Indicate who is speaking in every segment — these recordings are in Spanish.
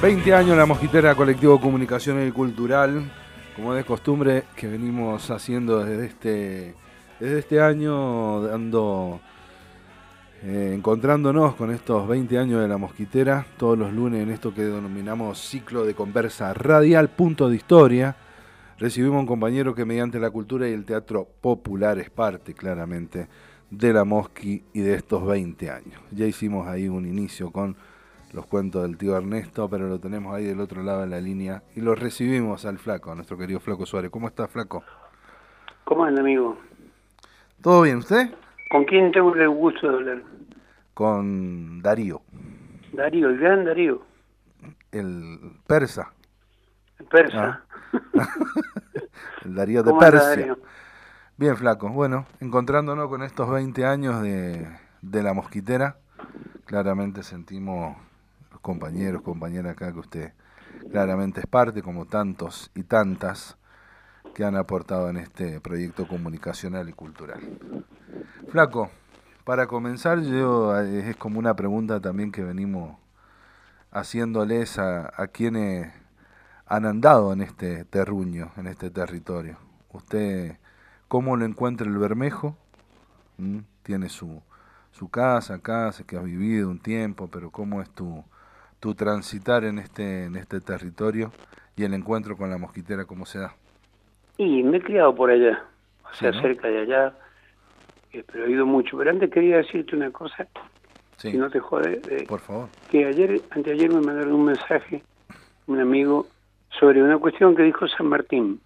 Speaker 1: 20 años La Mosquitera, colectivo comunicacional y cultural, como de costumbre que venimos haciendo desde este año, encontrándonos con estos 20 años de La Mosquitera, todos los lunes en esto que denominamos ciclo de conversa radial, punto de historia. Recibimos un compañero que mediante la cultura y el teatro popular es parte claramente de La Mosqui y de estos 20 años. Ya hicimos ahí un inicio con los cuentos del tío Ernesto, pero lo tenemos ahí del otro lado de la línea y lo recibimos al Flaco, a nuestro querido Flaco Suárez. ¿Cómo está, Flaco?
Speaker 2: ¿Cómo anda, amigo?
Speaker 1: ¿Todo bien, usted?
Speaker 2: ¿Con quién tengo el gusto de hablar?
Speaker 1: Con Darío,
Speaker 2: Darío, el gran Darío,
Speaker 1: el persa.
Speaker 2: el
Speaker 1: ¿Ah?
Speaker 2: persa.
Speaker 1: El Darío de
Speaker 2: ¿Cómo anda,
Speaker 1: Persia.
Speaker 2: Darío?
Speaker 1: Bien, Flaco. Bueno, encontrándonos con estos 20 años de La Mosquitera, claramente sentimos los compañeros, compañeras acá que usted claramente es parte, como tantos y tantas que han aportado en este proyecto comunicacional y cultural. Flaco, para comenzar, es como una pregunta también que venimos haciéndoles a quienes han andado en este terruño, en este territorio. ¿Usted cómo lo encuentra el Bermejo? Tiene su casa acá, sé que has vivido un tiempo, pero ¿cómo es tu transitar en este territorio y el encuentro con La Mosquitera, cómo se da?
Speaker 2: Y me he criado por allá, o
Speaker 1: Sí,
Speaker 2: sea,
Speaker 1: ¿no?
Speaker 2: cerca de allá, pero he ido mucho. Pero antes quería decirte una cosa, si
Speaker 1: Sí,
Speaker 2: no te jode,
Speaker 1: por favor.
Speaker 2: que anteayer me mandaron un mensaje, un amigo, sobre una cuestión que dijo San Martín.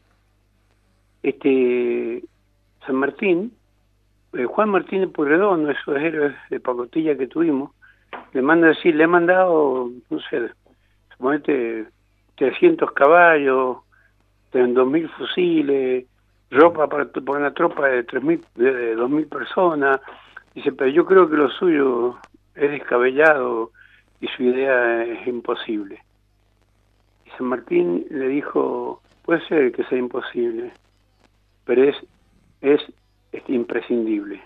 Speaker 2: San Martín, Juan Martínez Pueyrredón, esos héroes de pacotilla que tuvimos, le he mandado, no sé, suponete 300 caballos, 2.000 fusiles, ropa para una tropa de 3.000, de 2.000 personas. Dice, pero yo creo que lo suyo es descabellado y su idea es imposible. Y San Martín le dijo, puede ser que sea imposible, pero es imprescindible.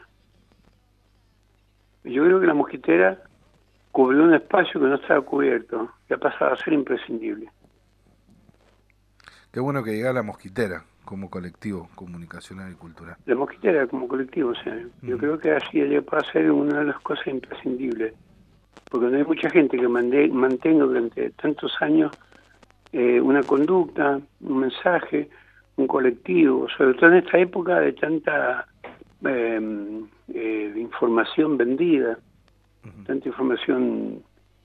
Speaker 2: Yo creo que la mosquitera cubrió un espacio que no estaba cubierto, que ha pasado a ser imprescindible.
Speaker 1: Qué bueno que llega La Mosquitera como colectivo comunicacional y cultural.
Speaker 2: La mosquitera como colectivo, o sea, yo
Speaker 1: Ujú.
Speaker 2: creo que así ella puede ser una de las cosas imprescindibles, porque no hay mucha gente que mantenga durante tantos años una conducta, un mensaje, un colectivo, sobre todo en esta época de tanta información vendida, tanta información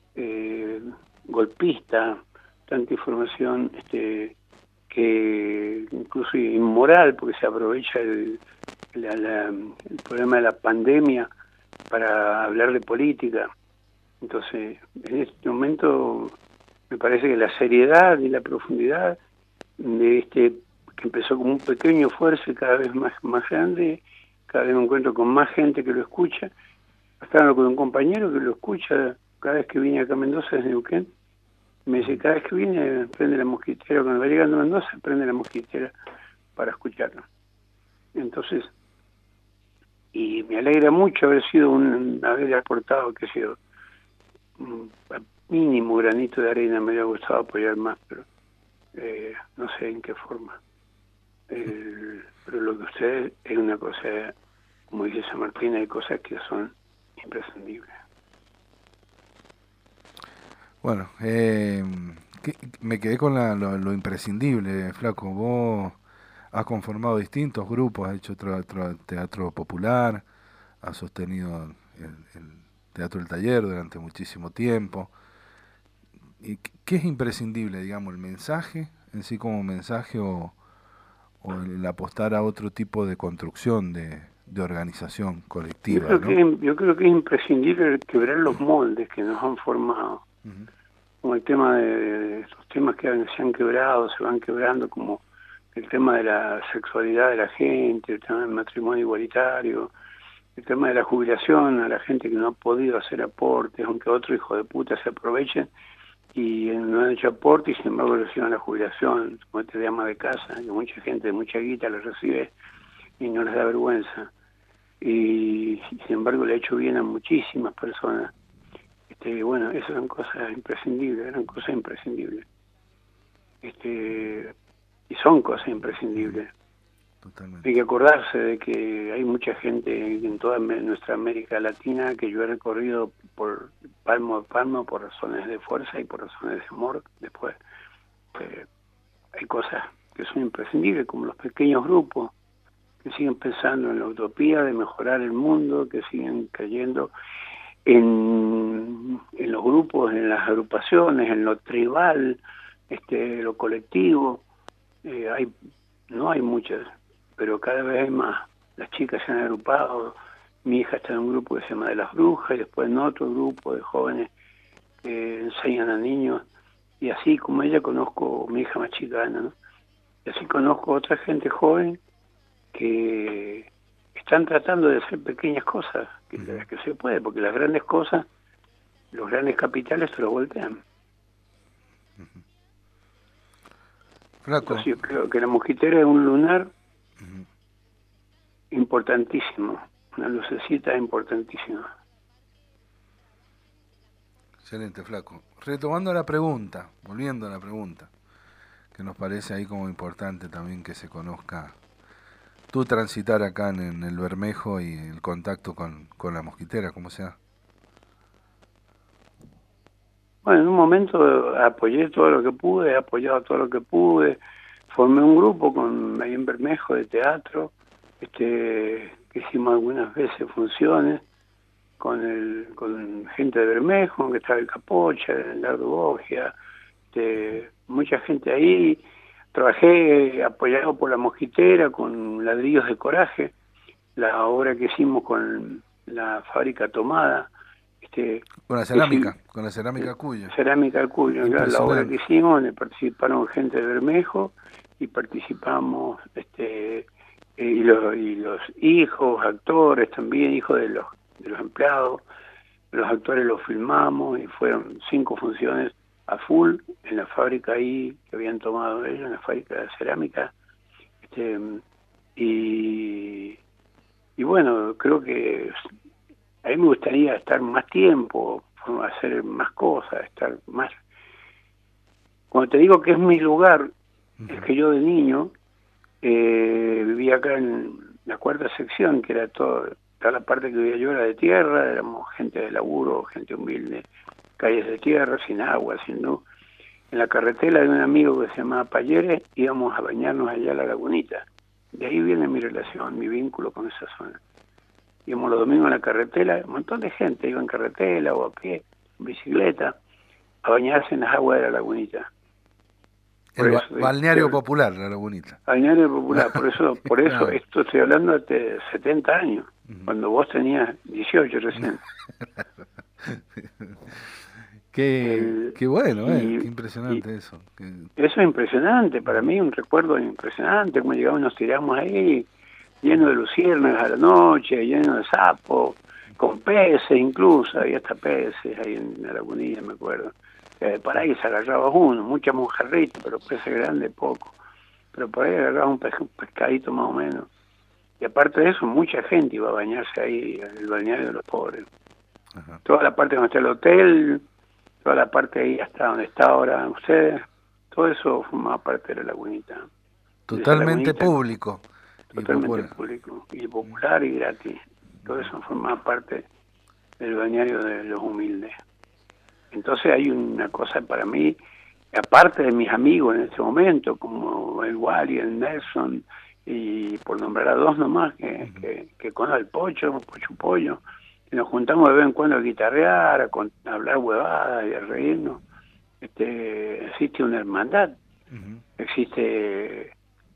Speaker 2: golpista, tanta información que incluso inmoral, porque se aprovecha el problema de la pandemia para hablar de política. Entonces, en este momento me parece que la seriedad y la profundidad de que empezó como un pequeño esfuerzo y cada vez más grande, cada vez me encuentro con más gente que lo escucha, hasta con un compañero que lo escucha cada vez que vine acá a Mendoza desde Neuquén. Me dice, cada vez que viene prende la mosquitera, cuando va llegando a Mendoza prende la mosquitera para escucharlo. Entonces, y me alegra mucho haber aportado, que ha sido un mínimo granito de arena, me hubiera gustado apoyar más, pero no sé en qué forma. Pero lo que ustedes es una cosa, como dice San Martín, hay cosas que son imprescindibles.
Speaker 1: Bueno, me quedé con lo imprescindible, Flaco. Vos has conformado distintos grupos, has hecho otro teatro popular, has sostenido el Teatro del Taller durante muchísimo tiempo. ¿Y qué es imprescindible, digamos, el mensaje en sí como mensaje o el apostar a otro tipo de construcción de organización colectiva, ¿no?
Speaker 2: Yo creo que es imprescindible quebrar los moldes que nos han formado,
Speaker 1: Ujú.
Speaker 2: como el tema de estos temas que se han quebrado, se van quebrando, como el tema de la sexualidad de la gente, el tema del matrimonio igualitario, el tema de la jubilación a la gente que no ha podido hacer aportes, aunque otro hijo de puta se aprovechen y no han hecho aportes y sin embargo reciben la jubilación, como este de ama de casa, que mucha gente de mucha guita lo recibe y no les da vergüenza. Y sin embargo le ha hecho bien a muchísimas personas Bueno, esas eran cosas imprescindibles, y son cosas imprescindibles.
Speaker 1: Totalmente.
Speaker 2: Hay que acordarse de que hay mucha gente en toda nuestra América Latina que yo he recorrido por palmo a palmo por razones de fuerza y por razones de amor. Después hay cosas que son imprescindibles, como los pequeños grupos que siguen pensando en la utopía de mejorar el mundo, que siguen creyendo en los grupos, en las agrupaciones, en lo tribal, lo colectivo. No hay muchas, pero cada vez hay más. Las chicas se han agrupado. Mi hija está en un grupo que se llama de las brujas, y después en otro grupo de jóvenes que enseñan a niños, y así como ella conozco, mi hija más chica, Ana, ¿no? Y así conozco otra gente joven que están tratando de hacer pequeñas cosas, las que se puede, porque las grandes cosas, los grandes capitales se los voltean.
Speaker 1: Flaco.
Speaker 2: Entonces yo creo que la mosquitera es un lunar importantísimo, una lucecita importantísima.
Speaker 1: Excelente, Flaco. Retomando la pregunta, volviendo a la pregunta, que nos parece ahí como importante también que se conozca tu transitar acá en el Bermejo y el contacto con la mosquitera, ¿cómo sea?
Speaker 2: Bueno, en un momento apoyé todo lo que pude, he apoyado todo lo que pude, formé un grupo ahí en Bermejo de teatro, que hicimos algunas veces funciones con gente de Bermejo, que estaba el Capocha, el Lardo Bogia, mucha gente ahí. Trabajé apoyado por la mosquitera con Ladrillos de Coraje, la obra que hicimos con la fábrica tomada.
Speaker 1: Con la cerámica Cuyo.
Speaker 2: Cerámica Cuyo, la obra que hicimos, donde participaron gente de Bermejo y participamos y los hijos, actores también, hijos de los empleados. Los actores los filmamos y fueron 5 funciones a full en la fábrica ahí que habían tomado ellos, en la fábrica de cerámica. Y bueno, creo que a mí me gustaría estar más tiempo, hacer más cosas, estar más. Cuando te digo que es mi lugar, es que yo de niño vivía acá en la 4ª sección, que era toda la parte que vivía yo era de tierra, éramos gente de laburo, gente humilde, calles de tierra, sin agua, sin luz. En la carretera de un amigo que se llamaba Payere, íbamos a bañarnos allá a la lagunita. De ahí viene mi relación, mi vínculo con esa zona. Íbamos los domingos en la carretera, un montón de gente iba en carretera o a pie, en bicicleta, a bañarse en las aguas de la lagunita.
Speaker 1: Balneario popular, la lagunita.
Speaker 2: Balneario popular, por eso claro. Esto estoy hablando de 70 años, cuando vos tenías 18 recién.
Speaker 1: Qué bueno, qué impresionante eso.
Speaker 2: Eso es impresionante, para mí un recuerdo impresionante, como llegamos, nos tiramos ahí, lleno de luciérnagas a la noche, lleno de sapos, con peces incluso, había hasta peces ahí en la lagunilla, me acuerdo. Por ahí se agarraba uno, mucha mojarrita, pero peces grandes poco. Pero por ahí agarraba un pescadito más o menos. Y aparte de eso, mucha gente iba a bañarse ahí, en el balneario de los pobres. Ajá. Toda la parte donde está el hotel, toda la parte ahí hasta donde está ahora ustedes, todo eso formaba parte de la lagunita.
Speaker 1: Totalmente público.
Speaker 2: Totalmente público, y popular y gratis. Todo eso formaba parte del balneario de los humildes. Entonces hay una cosa para mí, aparte de mis amigos en este momento, como el Wally, el Nelson, y por nombrar a 2 nomás, que con el Pocho Pollo, y nos juntamos de vez en cuando a guitarrear, a hablar huevadas y a reírnos. Existe una hermandad, existe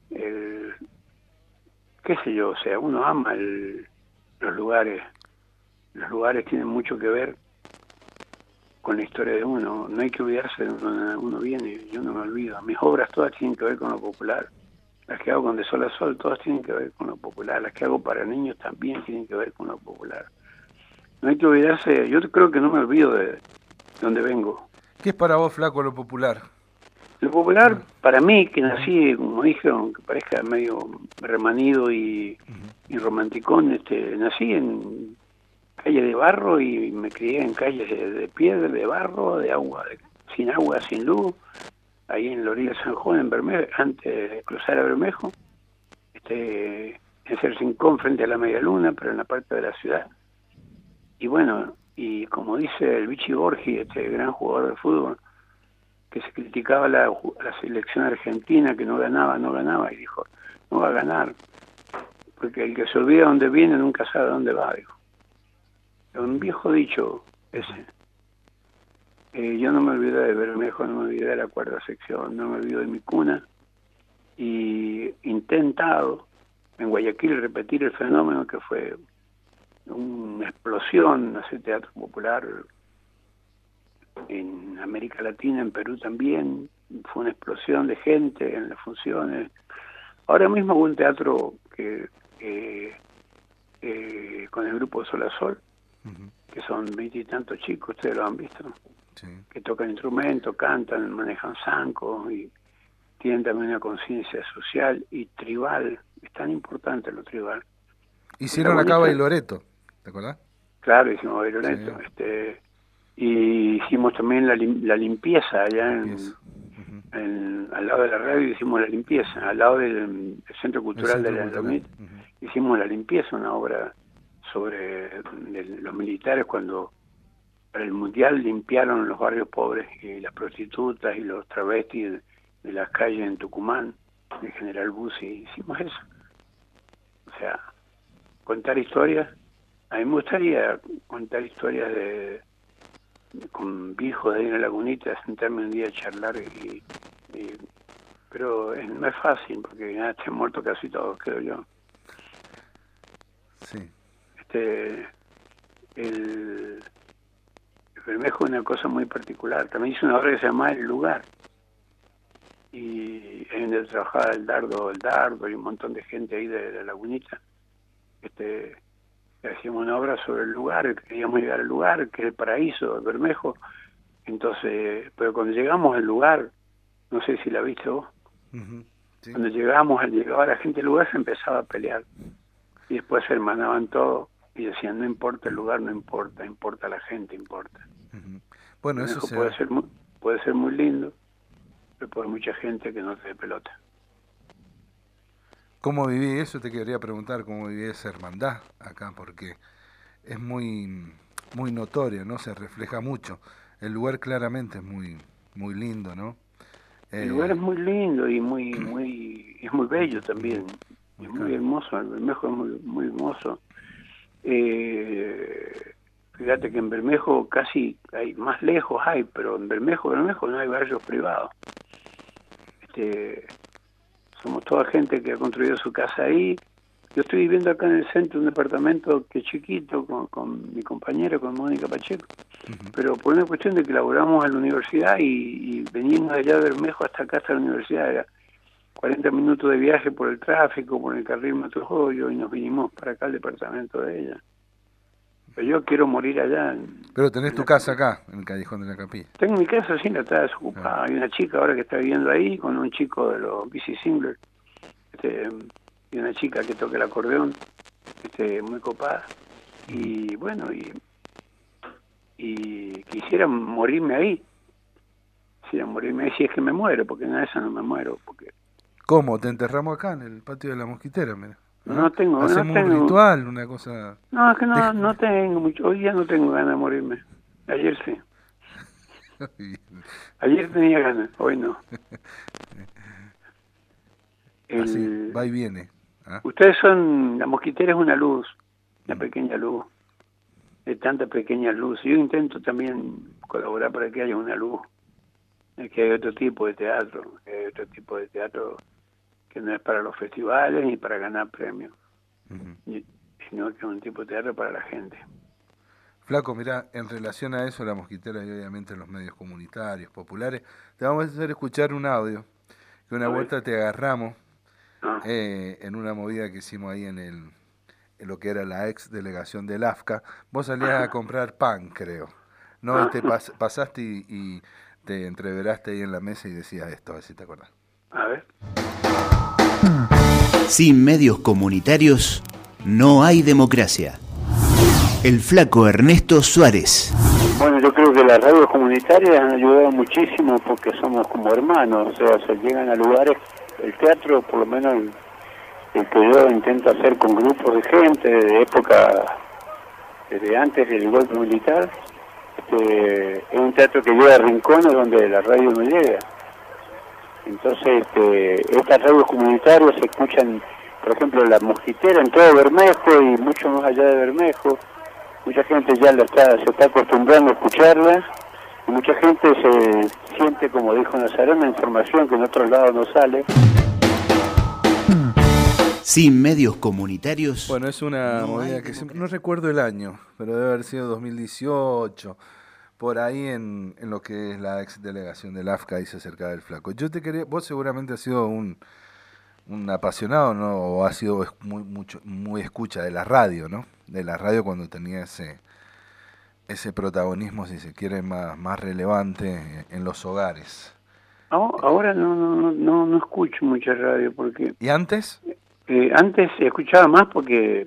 Speaker 2: qué sé yo, o sea, uno ama los lugares tienen mucho que ver con la historia de uno, no hay que olvidarse de donde uno viene, yo no me olvido, mis obras todas tienen que ver con lo popular, las que hago con De Sol a Sol, todas tienen que ver con lo popular, las que hago para niños también tienen que ver con lo popular, no hay que olvidarse, yo creo que no me olvido de donde vengo.
Speaker 1: ¿Qué es para vos, Flaco, lo popular?
Speaker 2: Lo popular, para mí, que nací, como dije, aunque parezca medio remanido y romanticón, nací en calles de barro y me crié en calles de piedra, de barro, de agua, sin agua, sin luz, ahí en la orilla de San Juan, en Bermejo, antes de cruzar a Bermejo, en el Rincón frente a la Media Luna, pero en la parte de la ciudad. Y bueno, y como dice el Vichy Borgi, este gran jugador de fútbol, que se criticaba la selección argentina, que no ganaba, y dijo, no va a ganar, porque el que se olvida dónde viene nunca sabe dónde va, dijo. Un viejo dicho ese. Yo no me olvidé de Bermejo, no me olvidé de la cuarta sección, no me olvidé de mi cuna, y intentado en Guayaquil repetir el fenómeno que fue una explosión, hacer teatro popular en América Latina, en Perú también, fue una explosión de gente en las funciones. Ahora mismo hubo un teatro que con el grupo Sol a Sol, que son 20 y tantos chicos, ustedes lo han visto, sí, que tocan instrumentos, cantan, manejan zancos y tienen también una conciencia social y tribal. Es tan importante lo tribal.
Speaker 1: Hicieron acá Bailoreto, ¿te acordás?
Speaker 2: Claro, hicimos Bailoreto. Sí. Y hicimos también la limpieza allá al lado de la radio, hicimos la limpieza, al lado del Centro Cultural de la Lomita, hicimos la limpieza, una obra sobre los militares cuando para el Mundial limpiaron los barrios pobres y las prostitutas y los travestis de las calles en Tucumán, de General Bussi, hicimos eso. O sea, contar historias, a mí me gustaría contar historias con viejos de ahí en la Lagunita, sentarme un día a charlar, pero no es fácil, porque ya están muertos casi todos, creo yo.
Speaker 1: Sí.
Speaker 2: El Bermejo es una cosa muy particular. También hice una obra que se llama El Lugar, y en donde trabajaba el Dardo y un montón de gente ahí de la Lagunita. Hacíamos una obra sobre el lugar, queríamos llegar al lugar, que es el paraíso, el Bermejo. Entonces, pero cuando llegamos al lugar, no sé si la viste vos, sí. Cuando llegaba la gente al lugar se empezaba a pelear. Y después se hermanaban todos y decían, no importa el lugar, no importa, importa la gente, importa.
Speaker 1: Bueno, eso
Speaker 2: puede ser muy lindo, pero por mucha gente que no te dé pelota.
Speaker 1: ¿Cómo viví eso? Te quería preguntar cómo viví esa hermandad acá, porque es muy notorio, ¿no? Se refleja mucho. El lugar claramente es muy lindo, ¿no?
Speaker 2: El lugar es muy lindo y es muy bello también. Es muy hermoso, el Bermejo es muy hermoso. Fíjate que en Bermejo casi hay, más lejos hay, pero en Bermejo no hay barrios privados. Somos toda gente que ha construido su casa ahí. Yo estoy viviendo acá en el centro, un departamento que es chiquito, con mi compañera, con Mónica Pacheco, pero por una cuestión de que laboramos en la universidad y venimos de allá de Bermejo hasta acá, hasta la universidad, era 40 minutos de viaje por el tráfico, por el carril Matojoyo, y nos vinimos para acá al departamento de ella. Pero yo quiero morir allá.
Speaker 1: Pero tenés tu casa acá, en el Callejón de la Capilla.
Speaker 2: Tengo mi casa, sí, la está desocupada. Hay una chica ahora que está viviendo ahí, con un chico de los Bici Singler, y una chica que toca el acordeón, muy copada. Y bueno, y quisiera morirme ahí. Quisiera morirme ahí si es que me muero, porque en esa no me muero.
Speaker 1: ¿Cómo? ¿Te enterramos acá, en el patio de la Mosquitera? Mira.
Speaker 2: Hacemos
Speaker 1: un ritual, una cosa...
Speaker 2: No, es que no tengo mucho. Hoy día no tengo ganas de morirme. Ayer sí. Ayer tenía ganas, hoy no.
Speaker 1: Así, va y viene.
Speaker 2: Ustedes la Mosquitera es una luz, una pequeña luz, de tanta pequeña luz. Yo intento también colaborar para que haya una luz, que hay otro tipo de teatro, que no es para los festivales ni para ganar premios, sino que es un tipo de teatro para la gente.
Speaker 1: Flaco, mira, en relación a eso, la Mosquitera y obviamente los medios comunitarios, populares, te vamos a hacer escuchar un audio, que una vuelta te agarramos en una movida que hicimos ahí en lo que era la ex delegación del AFCA. Vos salías a comprar pan, creo, ¿no? Y te pasaste y te entreveraste ahí en la mesa y decías esto, a ver si te acordás.
Speaker 2: A ver.
Speaker 3: Sin medios comunitarios no hay democracia. El Flaco Ernesto Suárez.
Speaker 2: Bueno, yo creo que las radios comunitarias han ayudado muchísimo porque somos como hermanos, o sea, se llegan a lugares, el teatro, por lo menos el que yo intento hacer con grupos de gente de época, desde antes del golpe militar, es un teatro que llega a rincones donde la radio no llega. Entonces, estas radios comunitarias se escuchan, por ejemplo, La Mosquitera en todo Bermejo y mucho más allá de Bermejo. Mucha gente ya se está acostumbrando a escucharla y mucha gente se siente, como dijo Nazareno, una información que en otros lados no sale.
Speaker 3: Sin medios comunitarios.
Speaker 1: Bueno, es una movida que siempre, no recuerdo el año, pero debe haber sido 2018, por ahí en lo que es la ex delegación del AFCA, dice acerca del Flaco. Yo te quería, vos seguramente has sido un apasionado, ¿no? O has sido muy escucha de la radio, ¿no? De la radio cuando tenía ese protagonismo, si se quiere, más relevante en los hogares.
Speaker 2: Ahora no escucho mucha radio porque...
Speaker 1: ¿Y antes?
Speaker 2: Antes escuchaba más porque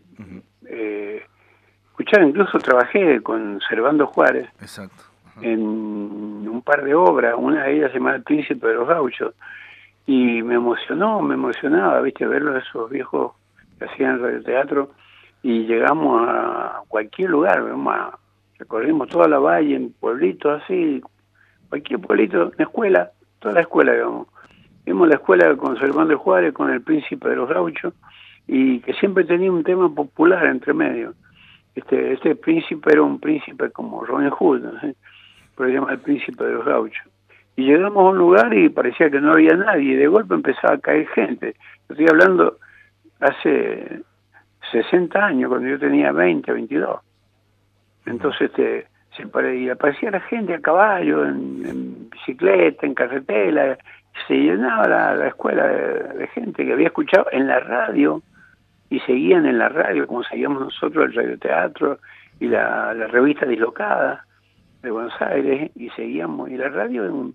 Speaker 2: escuchaba, incluso trabajé con Servando Juárez.
Speaker 1: Exacto.
Speaker 2: En un par de obras, una de ellas se llama El Príncipe de los Gauchos, y me emocionaba, viste, verlos esos viejos que hacían radioteatro, y llegamos a cualquier lugar, recorrimos toda la valle, en pueblitos así, cualquier pueblito, una escuela, toda la escuela, digamos. Vimos la escuela con Servando Juárez, con El Príncipe de los Gauchos, y que siempre tenía un tema popular entre medio. Este príncipe era un príncipe como Robin Hood, ¿no? Pero se llama El Príncipe de los Gauchos. Y llegamos a un lugar y parecía que no había nadie, y de golpe empezaba a caer gente. Estoy hablando hace 60 años, cuando yo tenía 20, 22. Entonces y aparecía la gente a caballo, en bicicleta, en carretela, se llenaba la escuela de gente que había escuchado en la radio, y seguían en la radio, como seguíamos nosotros el radioteatro y la revista Dislocada de Buenos Aires, y seguíamos, y la radio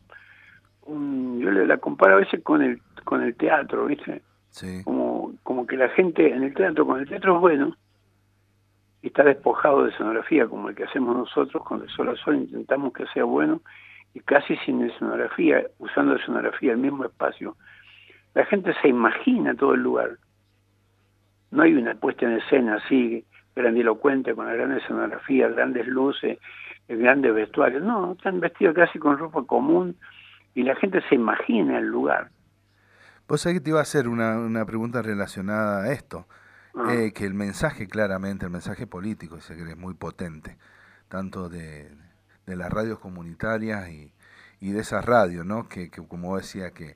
Speaker 2: yo la comparo a veces con el teatro, ¿viste?
Speaker 1: Sí.
Speaker 2: Como que la gente en el teatro, cuando el teatro es bueno y está despojado de escenografía, como el que hacemos nosotros con el Sol a Sol, intentamos que sea bueno y casi sin escenografía, usando escenografía el mismo espacio, la gente se imagina todo el lugar. No hay una puesta en escena así grandilocuente con la gran escenografía, grandes luces, grandes vestuarios. No, están vestidos casi con ropa común y la gente se imagina el lugar.
Speaker 1: Vos sabés que te iba a hacer una pregunta relacionada a esto. Que el mensaje, claramente, el mensaje político, ese que es muy potente, tanto de las radios comunitarias y de esa radio, ¿no? Que como decía, que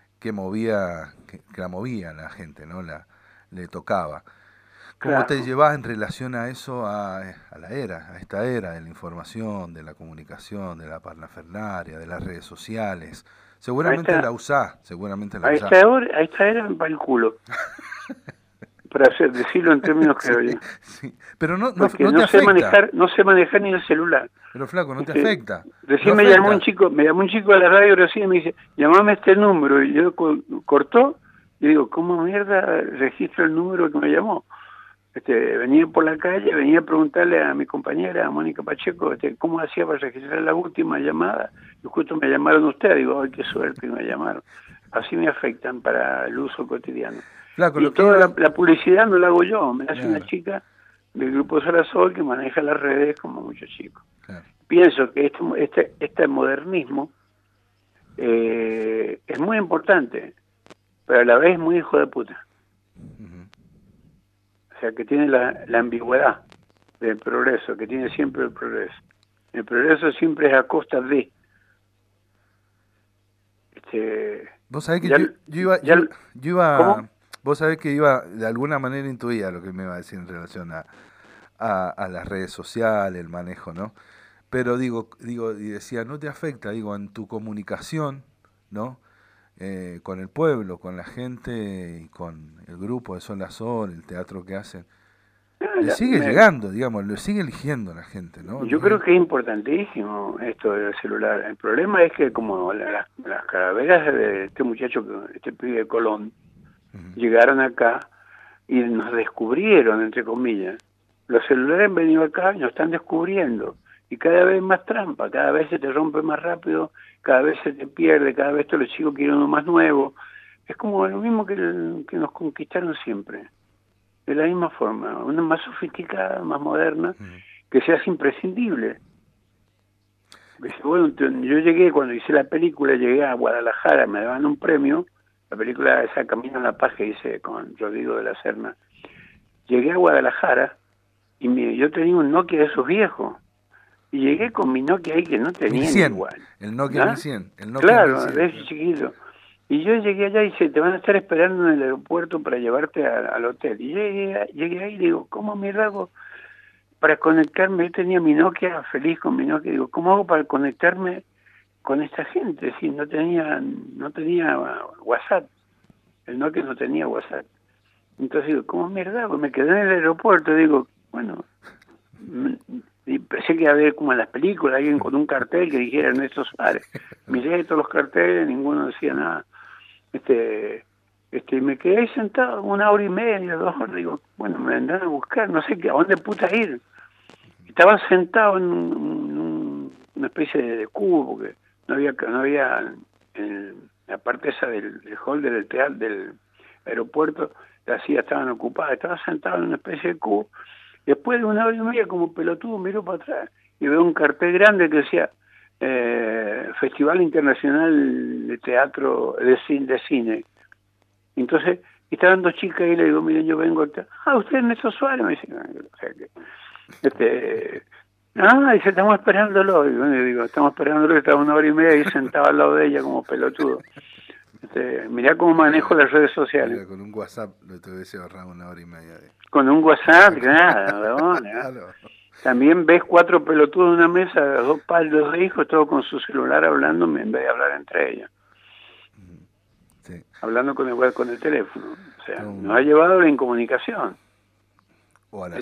Speaker 1: la movía a la gente, ¿no? Le tocaba. ¿Cómo te llevas en relación a eso, a esta era de la información, de la comunicación, de la parafernalia, de las redes sociales? Seguramente la usás,
Speaker 2: A esta era para el culo. Para decirlo en términos que
Speaker 1: sí. Pero no
Speaker 2: sé manejar ni el celular.
Speaker 1: Pero Flaco, no te afecta.
Speaker 2: Recién me llamó un chico de la radio recién y me dice, llamame a este número, y yo cortó y digo, ¿cómo mierda registro el número que me llamó? Venía por la calle, venía a preguntarle a mi compañera, a Mónica Pacheco, cómo hacía para registrar la última llamada, y justo me llamaron ustedes, digo, ay, qué suerte que me llamaron. Así me afectan para el uso cotidiano.
Speaker 1: Claro,
Speaker 2: y toda la publicidad no la hago yo, me la hace una chica del grupo Sol que maneja las redes como muchos chicos. Claro. Pienso que este modernismo es muy importante, pero a la vez muy hijo de puta. O sea, que tiene la ambigüedad del progreso, que tiene siempre el progreso. El progreso siempre es a costa de...
Speaker 1: Vos sabés que yo iba
Speaker 2: ¿Cómo?
Speaker 1: Vos sabés que de alguna manera intuía lo que me iba a decir en relación a las redes sociales, el manejo, ¿no? Pero digo, y decía, no te afecta, en tu comunicación, ¿no? Con el pueblo, con la gente y con el grupo de Sol a Sol, el teatro que hacen. Le sigue llegando, lo sigue eligiendo la gente, ¿no?
Speaker 2: Yo creo que es importantísimo esto del celular. El problema es que como las calaveras de este muchacho, este pibe de Colón, llegaron acá y nos descubrieron, entre comillas, Los celulares han venido acá y nos están descubriendo. Y cada vez más trampa, cada vez se te rompe más rápido, cada vez se te pierde, cada vez todos los chicos quieren uno más nuevo. Es como lo mismo que nos conquistaron siempre. De la misma forma, una más sofisticada, más moderna, que se hace imprescindible. Bueno, yo llegué, cuando hice la película, llegué a Guadalajara, me daban un premio, la película esa Camino a la Paz que hice con Rodrigo de la Serna. Llegué a Guadalajara y yo tenía un Nokia de esos viejos. Y llegué con mi Nokia ahí que no tenía
Speaker 1: 1100,
Speaker 2: igual.
Speaker 1: el Nokia
Speaker 2: ¿Ah?
Speaker 1: 1100. El Nokia
Speaker 2: Claro,
Speaker 1: 1100,
Speaker 2: de ese chiquito. Y yo llegué allá y dice, te van a estar esperando en el aeropuerto para llevarte al hotel. Y llegué ahí y digo, ¿cómo mierda hago para conectarme? Yo tenía mi Nokia, feliz con mi Nokia. Digo, ¿cómo hago para conectarme con esta gente? Si no tenía WhatsApp. El Nokia no tenía WhatsApp. Entonces digo, ¿cómo mierda hago? Me quedé en el aeropuerto. Digo, bueno, y pensé que iba a ver como en las películas, alguien con un cartel que dijera Ernesto Suárez. Miré todos los carteles, ninguno decía nada. Me quedé ahí sentado 1 hora y media, 2 horas. Digo, bueno, me vendrán a buscar, no sé a dónde puta ir. Estaba sentado en una especie de cubo, porque no había en la parte esa del hall del teatro, del aeropuerto, las sillas estaban ocupadas. Estaba sentado en una especie de cubo. Después de 1 hora y media, como pelotudo, miro para atrás y veo un cartel grande que decía Festival Internacional de Teatro, de Cine. Entonces, estaban 2 chicas y le digo, miren, yo vengo acá. ¿Usted es Néstor Suárez? Me dice, o sea que... dice, estamos esperándolo. Y bueno, yo digo, estamos esperándolo, estaba 1 hora y media y sentado al lado de ella como pelotudo. Mirá cómo manejo las redes sociales.
Speaker 1: Con un WhatsApp lo te hubiese ahorrado 1 hora y media.
Speaker 2: Con un WhatsApp, claro. También ves 4 pelotudos en una mesa, 2 padres, 2 hijos, todos con su celular hablándome en vez de hablar entre ellos.
Speaker 1: Sí.
Speaker 2: Hablando con el teléfono. O sea, nos ha llevado a la incomunicación.
Speaker 1: O a la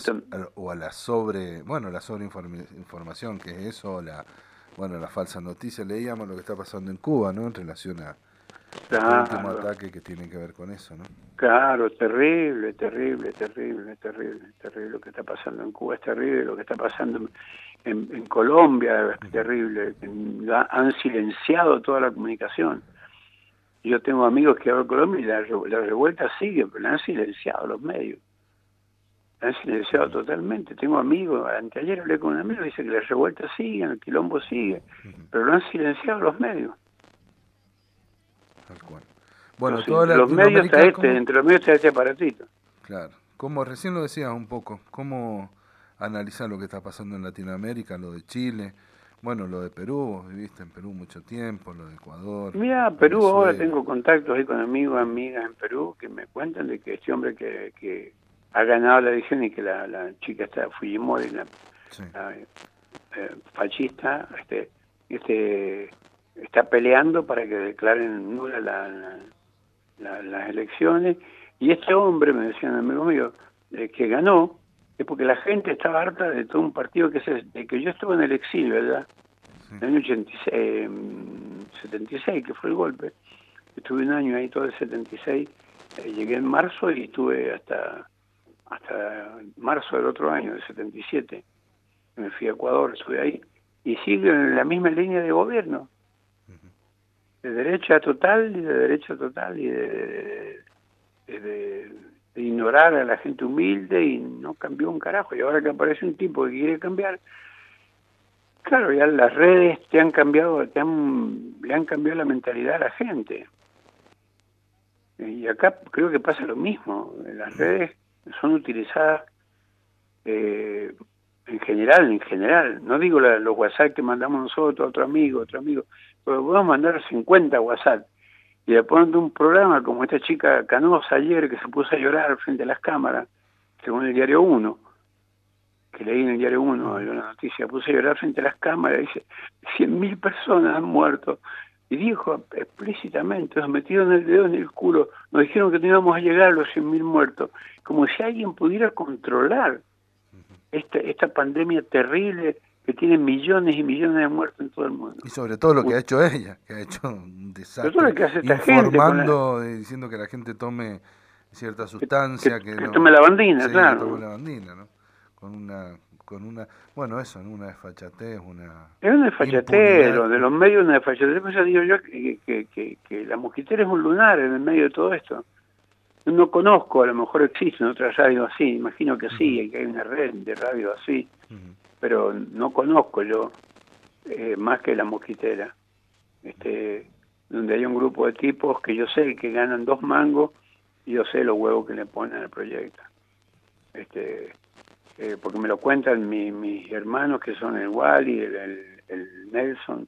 Speaker 1: sobreinformación, que es eso, la falsa noticia. Leíamos lo que está pasando en Cuba, ¿no? En relación a el último ataque que tiene que ver con eso, ¿no?
Speaker 2: Claro, terrible lo que está pasando en Cuba, es terrible lo que está pasando en Colombia, es terrible. Han silenciado toda la comunicación. Yo tengo amigos que hablan en Colombia y la revuelta sigue, pero la han silenciado los medios. La han silenciado totalmente. Tengo amigos, anteayer hablé con un amigo y dice que la revuelta sigue, el quilombo sigue, pero lo han silenciado los medios.
Speaker 1: Tal cual. Bueno,
Speaker 2: entonces, los medios entre los medios está este aparatito.
Speaker 1: Claro. Como recién lo decías un poco, ¿cómo analizar lo que está pasando en Latinoamérica, lo de Chile? Bueno, lo de Perú, vos viviste en Perú mucho tiempo, lo de Ecuador.
Speaker 2: Mira, Perú, Venezuela. Ahora tengo contactos ahí con amigos, amigas en Perú que me cuentan de que este hombre que ha ganado la elección y que la chica está Fujimori, la fascista, está peleando para que declaren nula las elecciones. Y este hombre, me decían amigos míos, que ganó, es porque la gente estaba harta de todo un partido de que yo estuve en el exilio, ¿verdad? Sí. En el año 76, que fue el golpe. Estuve un año ahí, todo el 76. Llegué en marzo y estuve hasta marzo del otro año, del 77. Me fui a Ecuador, estuve ahí. Y sigue en la misma línea de gobierno. De derecha total y de ignorar a la gente humilde, y no cambió un carajo. Y ahora que aparece un tipo que quiere cambiar, claro, ya las redes le han cambiado la mentalidad a la gente. Y acá creo que pasa lo mismo. Las redes son utilizadas en general. No digo los WhatsApp que mandamos nosotros a otro amigo, pero podemos mandar 50 WhatsApp. Y después de un programa como esta chica Canosa ayer, que se puso a llorar frente a las cámaras, según el diario 1, que leí en el diario 1, la noticia, puso a llorar frente a las cámaras, dice, 100.000 personas han muerto. Y dijo explícitamente, nos metieron el dedo en el culo, nos dijeron que no íbamos a llegar a los 100.000 muertos. Como si alguien pudiera controlar esta pandemia terrible que tiene millones y millones de muertos en todo el mundo.
Speaker 1: Y sobre todo lo que ha hecho ella, que ha hecho un desastre,
Speaker 2: todo lo que hace esta
Speaker 1: informando, diciendo que la gente tome cierta sustancia,
Speaker 2: que tome lavandina,
Speaker 1: sí,
Speaker 2: claro.
Speaker 1: Que tome lavandina, ¿no? bueno, eso, en una desfachatez,
Speaker 2: es una desfachatez, de los medios una desfachatez. Por eso digo yo que la Mosquitera es un lunar en el medio de todo esto. No conozco, a lo mejor existen otras radios así, imagino que sí, que hay una red de radios así, pero no conozco yo más que la Mosquitera, donde hay un grupo de tipos que yo sé que ganan 2 mangos y yo sé los huevos que le ponen al proyecto. Porque me lo cuentan mis hermanos que son el Wally, el Nelson,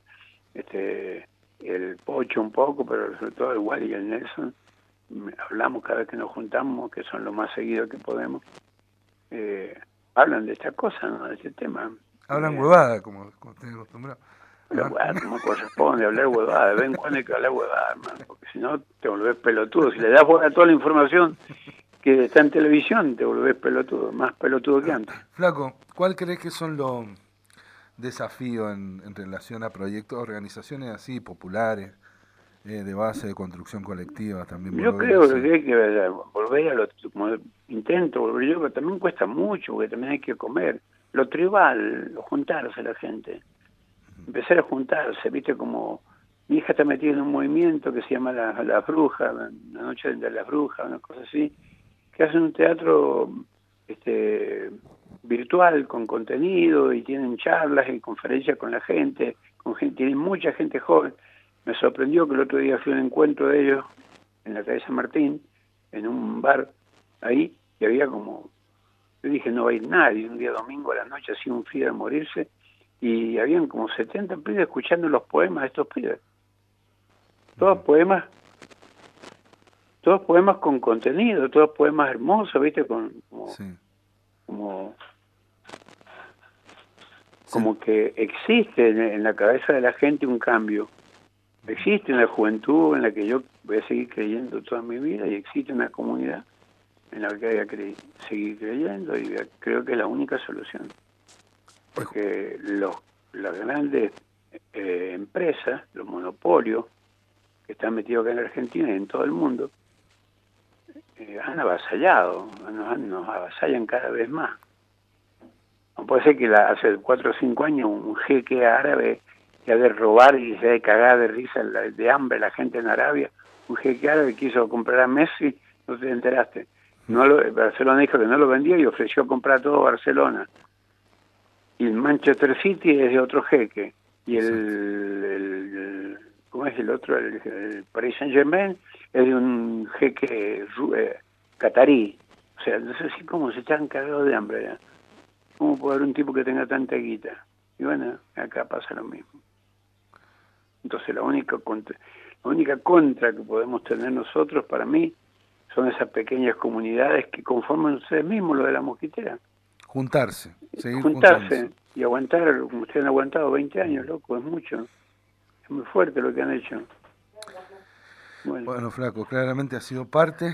Speaker 2: el Pocho un poco, pero sobre todo el Wally y el Nelson. Hablamos cada vez que nos juntamos, que son lo más seguido que podemos. Hablan de estas cosas, ¿no? De este tema.
Speaker 1: Hablan huevada, como estoy acostumbrado.
Speaker 2: Hablar huevada, como corresponde, hablar huevada. De vez en cuando hay que hablar huevada, hermano, porque si no te volvés pelotudo. Si le das bola a toda la información que está en televisión, te volvés pelotudo, más pelotudo que antes.
Speaker 1: Flaco, ¿cuál crees que son los desafíos en relación a proyectos, organizaciones así, populares, de base de construcción colectiva también?
Speaker 2: Yo creo que hay que volver a lo, como intento volver yo, pero también cuesta mucho, porque también hay que comer. Lo tribal, juntarse la gente. Empezar a juntarse, viste, como mi hija está metida en un movimiento que se llama la Bruja, la Noche de las Brujas, una cosa así, que hacen un teatro virtual con contenido y tienen charlas y conferencias con la gente, tienen mucha gente joven. Me sorprendió que el otro día fui a un encuentro de ellos en la calle San Martín, en un bar ahí, y había como, yo dije no va a ir nadie, un día domingo a la noche hacía un frío de morirse, y habían como 70 pibes escuchando los poemas de estos pibes. Todos poemas con contenido, todos poemas hermosos, ¿viste? Como que existe en la cabeza de la gente un cambio. Existe una juventud en la que yo voy a seguir creyendo toda mi vida y existe una comunidad en la que voy a seguir creyendo y creo que es la única solución. Porque las grandes empresas, los monopolios que están metidos acá en la Argentina y en todo el mundo, han avasallado, nos avasallan cada vez más. No puede ser que hace 4 o 5 años un jeque árabe que ha de robar y se ha de cagar de risa, de hambre la gente en Arabia, un jeque árabe quiso comprar a Messi, no te enteraste. Barcelona dijo que no lo vendía y ofreció comprar todo Barcelona. Y el Manchester City es de otro jeque. Y ¿cómo es el otro? El Paris Saint-Germain es de un jeque catarí. O sea, no sé si cómo se están cagados de hambre ya. ¿Cómo puede haber un tipo que tenga tanta guita? Y bueno, acá pasa lo mismo. Entonces la única contra que podemos tener nosotros, para mí, son esas pequeñas comunidades que conforman ustedes mismos, lo de la Mosquitera.
Speaker 1: Juntarse, seguir
Speaker 2: juntarse y aguantar, como ustedes han aguantado 20 años, loco, es mucho. Es muy fuerte lo que han hecho.
Speaker 1: Bueno, Flaco, claramente ha sido parte.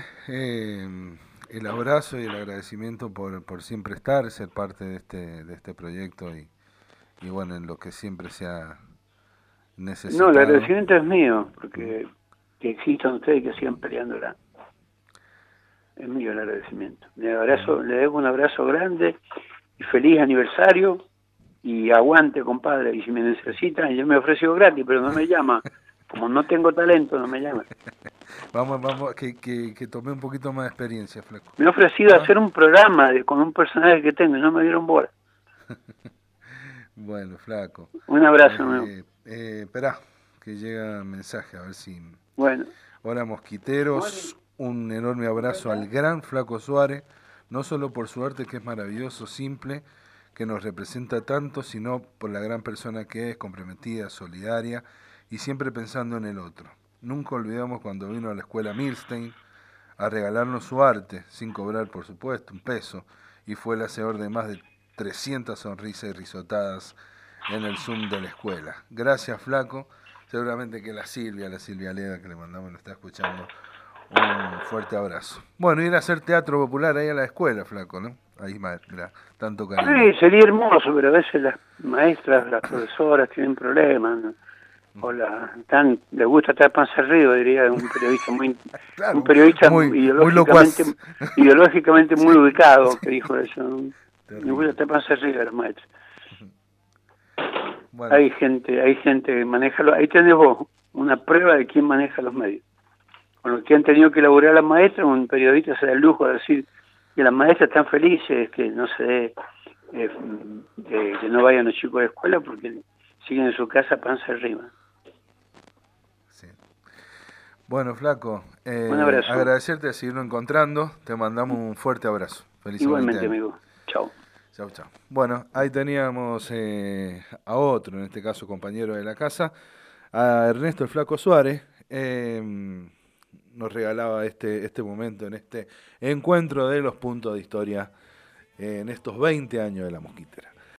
Speaker 1: El abrazo y el agradecimiento por siempre estar, ser parte de este proyecto y bueno, en lo que siempre se ha necesitado.
Speaker 2: No, el agradecimiento es mío, porque que existan ustedes que sigan peleándola. Es mío el agradecimiento. Le debo un abrazo grande y feliz aniversario y aguante, compadre. Y si me necesitan, yo me ofreció gratis, pero no me llama. Como no tengo talento, no me llama.
Speaker 1: Vamos, que tomé un poquito más de experiencia, Flaco.
Speaker 2: Me he ofrecido hacer un programa con un personaje que tengo y no me dieron bola.
Speaker 1: Bueno, Flaco.
Speaker 2: Un abrazo,
Speaker 1: esperá, que llega el mensaje, a ver si...
Speaker 2: Bueno.
Speaker 1: Hola, mosquiteros. Un enorme abrazo al gran Flaco Suárez, no solo por su arte que es maravilloso, simple, que nos representa tanto, sino por la gran persona que es, comprometida, solidaria y siempre pensando en el otro. Nunca olvidamos cuando vino a la escuela Milstein a regalarnos su arte, sin cobrar por supuesto un peso, y fue el hacedor de más de 300 sonrisas y risotadas en el Zoom de la escuela. Gracias, Flaco. Seguramente que la Silvia Leda, que le mandamos, nos está escuchando. Un fuerte abrazo. Bueno, ir a hacer teatro popular ahí a la escuela, Flaco, ¿no? Ahí, mira, tanto cariño.
Speaker 2: Sí, sería hermoso, pero a veces las maestras, las profesoras tienen problemas, ¿no? O les gusta estar panza arriba, diría un periodista ideológicamente muy ubicado que dijo eso, ¿no? Ninguna está panza arriba los maestros.
Speaker 1: Bueno.
Speaker 2: Hay gente que maneja ahí tenés vos una prueba de quién maneja los medios. Con lo que han tenido que elaborar las maestras, un periodista se da el lujo de decir que las maestras están felices, que no se dé, que no vayan los chicos de escuela porque siguen en su casa panza arriba.
Speaker 1: Sí. Bueno, Flaco,
Speaker 2: Un abrazo.
Speaker 1: agradecerte de seguirlo encontrando, te mandamos un fuerte abrazo. Feliz
Speaker 2: Igualmente, amigo. Chao.
Speaker 1: Chau, chau. Bueno, ahí teníamos a otro, en este caso compañero de la casa, a Ernesto el Flaco Suárez. Nos regalaba este momento, en este encuentro de los puntos de historia en estos 20 años de la Mosquitera.